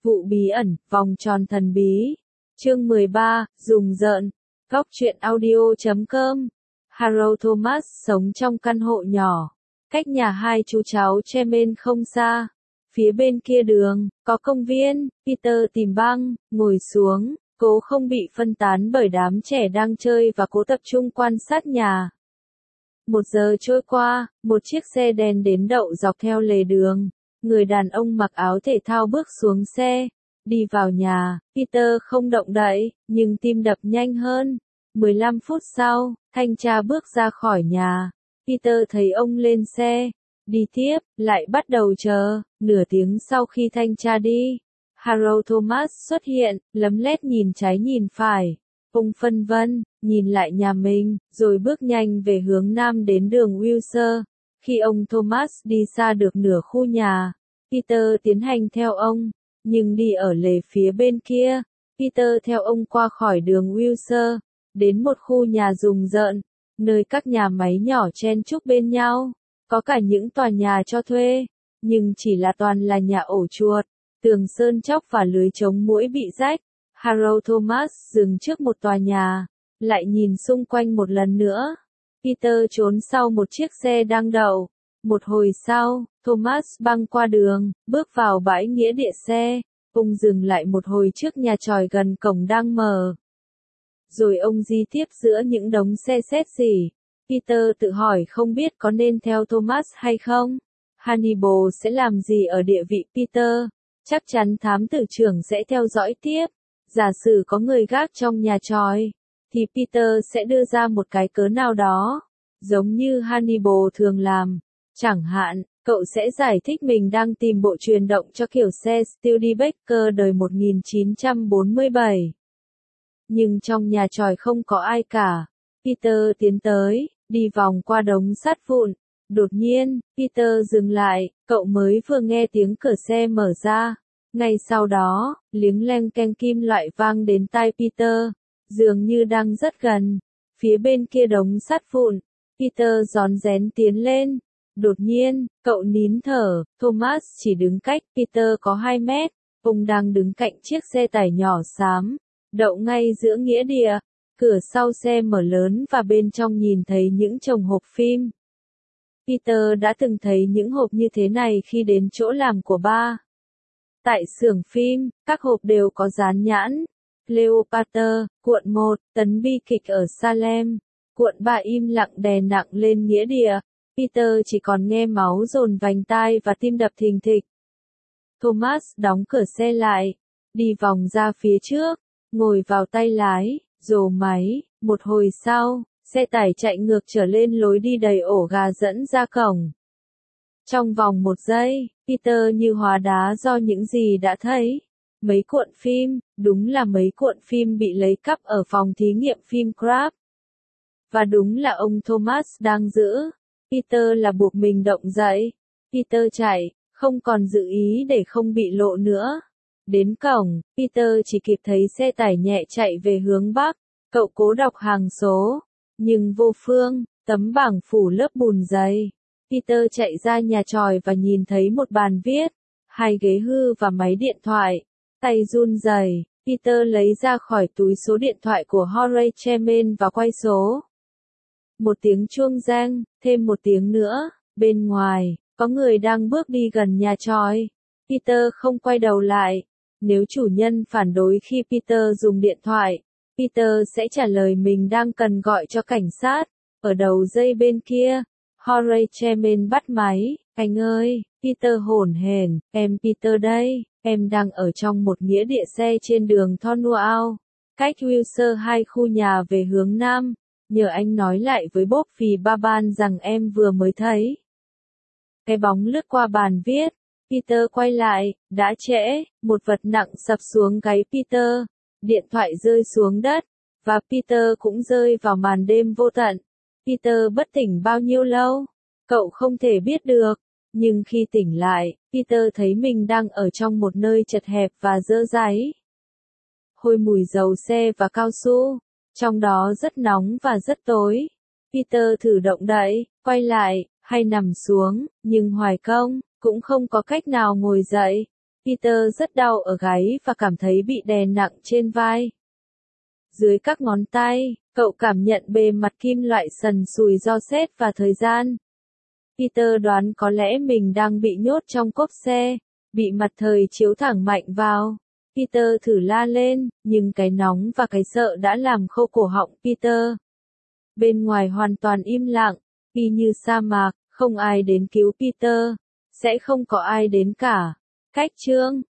Vụ bí ẩn, vòng tròn thần bí. Chương 13, rùng rợn. Góc truyện audio.com. Harold Thomas sống trong căn hộ nhỏ, cách nhà hai chú cháu Tremaine không xa. Phía bên kia đường, có công viên. Peter tìm băng, ngồi xuống, cố không bị phân tán bởi đám trẻ đang chơi và cố tập trung quan sát nhà. 1 giờ trôi qua, một chiếc xe đen đến đậu dọc theo lề đường. Người đàn ông mặc áo thể thao bước xuống xe, đi vào nhà. Peter không động đậy, nhưng tim đập nhanh hơn. 15 phút sau, thanh tra bước ra khỏi nhà. Peter thấy ông lên xe, đi tiếp, lại bắt đầu chờ. Nửa tiếng sau khi thanh tra đi, Harold Thomas xuất hiện, lấm lét nhìn trái nhìn phải. Ông phân vân, nhìn lại nhà mình, rồi bước nhanh về hướng nam đến đường Wilshire. Khi ông Thomas đi xa được nửa khu nhà, Peter tiến hành theo ông, nhưng đi ở lề phía bên kia. Peter theo ông qua khỏi đường Wilshire, đến một khu nhà rùng rợn, nơi các nhà máy nhỏ chen chúc bên nhau, có cả những tòa nhà cho thuê, nhưng chỉ là toàn là nhà ổ chuột, tường sơn chóc và lưới chống muỗi bị rách. Harold Thomas dừng trước một tòa nhà, lại nhìn xung quanh một lần nữa. Peter trốn sau một chiếc xe đang đậu. Một hồi sau, Thomas băng qua đường, bước vào bãi nghĩa địa xe. Ông dừng lại một hồi trước nhà tròi gần cổng đang mở. Rồi ông di tiếp giữa những đống xe xét xỉ. Peter tự hỏi không biết có nên theo Thomas hay không. Hannibal sẽ làm gì ở địa vị Peter? Chắc chắn thám tử trưởng sẽ theo dõi tiếp. Giả sử có người gác trong nhà tròi, thì Peter sẽ đưa ra một cái cớ nào đó, giống như Hannibal thường làm. Chẳng hạn, cậu sẽ giải thích mình đang tìm bộ truyền động cho kiểu xe Studebaker đời 1947. Nhưng trong nhà tròi không có ai cả. Peter tiến tới, đi vòng qua đống sắt vụn. Đột nhiên, Peter dừng lại, cậu mới vừa nghe tiếng cửa xe mở ra. Ngay sau đó, liếng leng keng kim loại vang đến tai Peter, dường như đang rất gần. Phía bên kia đống sắt vụn, Peter rón rén tiến lên. Đột nhiên, cậu nín thở. Thomas chỉ đứng cách Peter có 2 mét. Ông đang đứng cạnh chiếc xe tải nhỏ xám, đậu ngay giữa nghĩa địa. Cửa sau xe mở lớn và bên trong nhìn thấy những chồng hộp phim. Peter đã từng thấy những hộp như thế này khi đến chỗ làm của ba. Tại xưởng phim, các hộp đều có dán nhãn. Cleopatra, cuộn 1, tấn bi kịch ở Salem. Cuộn 3 im lặng đè nặng lên nghĩa địa. Peter chỉ còn nghe máu dồn vành tai và tim đập thình thịch. Thomas đóng cửa xe lại, đi vòng ra phía trước, ngồi vào tay lái, rồ máy. Một hồi sau, xe tải chạy ngược trở lên lối đi đầy ổ gà dẫn ra cổng. Trong vòng 1 giây, Peter như hóa đá do những gì đã thấy. Mấy cuộn phim, đúng là mấy cuộn phim bị lấy cắp ở phòng thí nghiệm phim Crab. Và đúng là ông Thomas đang giữ. Peter là buộc mình động dậy. Peter chạy, không còn dự ý để không bị lộ nữa. Đến cổng, Peter chỉ kịp thấy xe tải nhẹ chạy về hướng bắc. Cậu cố đọc hàng số, nhưng vô phương, tấm bảng phủ lớp bùn dày. Peter chạy ra nhà tròi và nhìn thấy một bàn viết, 2 ghế hư và máy điện thoại. Tay run rẩy, Peter lấy ra khỏi túi số điện thoại của Horace Tremaine và quay số. Một tiếng chuông reng, thêm một tiếng nữa. Bên ngoài, có người đang bước đi gần nhà tròi. Peter không quay đầu lại. Nếu chủ nhân phản đối khi Peter dùng điện thoại, Peter sẽ trả lời mình đang cần gọi cho cảnh sát. Ở đầu dây bên kia, Horace Tremaine bắt máy. Anh ơi, Peter hổn hển, em Peter đây, em đang ở trong một nghĩa địa xe trên đường Thornwell, cách Wilshire 2 khu nhà về hướng nam. Nhờ anh nói lại với Bob vì Baban rằng em vừa mới thấy. Cái bóng lướt qua bàn viết. Peter quay lại, đã trễ, một vật nặng sập xuống gáy Peter. Điện thoại rơi xuống đất, và Peter cũng rơi vào màn đêm vô tận. Peter bất tỉnh bao nhiêu lâu? Cậu không thể biết được. Nhưng khi tỉnh lại, Peter thấy mình đang ở trong một nơi chật hẹp và dơ dáy. Hôi mùi dầu xe và cao su. Trong đó rất nóng và rất tối. Peter thử động đậy, quay lại, hay nằm xuống, nhưng hoài công, cũng không có cách nào ngồi dậy. Peter rất đau ở gáy và cảm thấy bị đè nặng trên vai. Dưới các ngón tay, cậu cảm nhận bề mặt kim loại sần sùi do sét và thời gian. Peter đoán có lẽ mình đang bị nhốt trong cốp xe, bị mặt trời chiếu thẳng mạnh vào. Peter thử la lên, nhưng cái nóng và cái sợ đã làm khô cổ họng Peter. Bên ngoài hoàn toàn im lặng, y như sa mạc, không ai đến cứu Peter, sẽ không có ai đến cả. Cách chương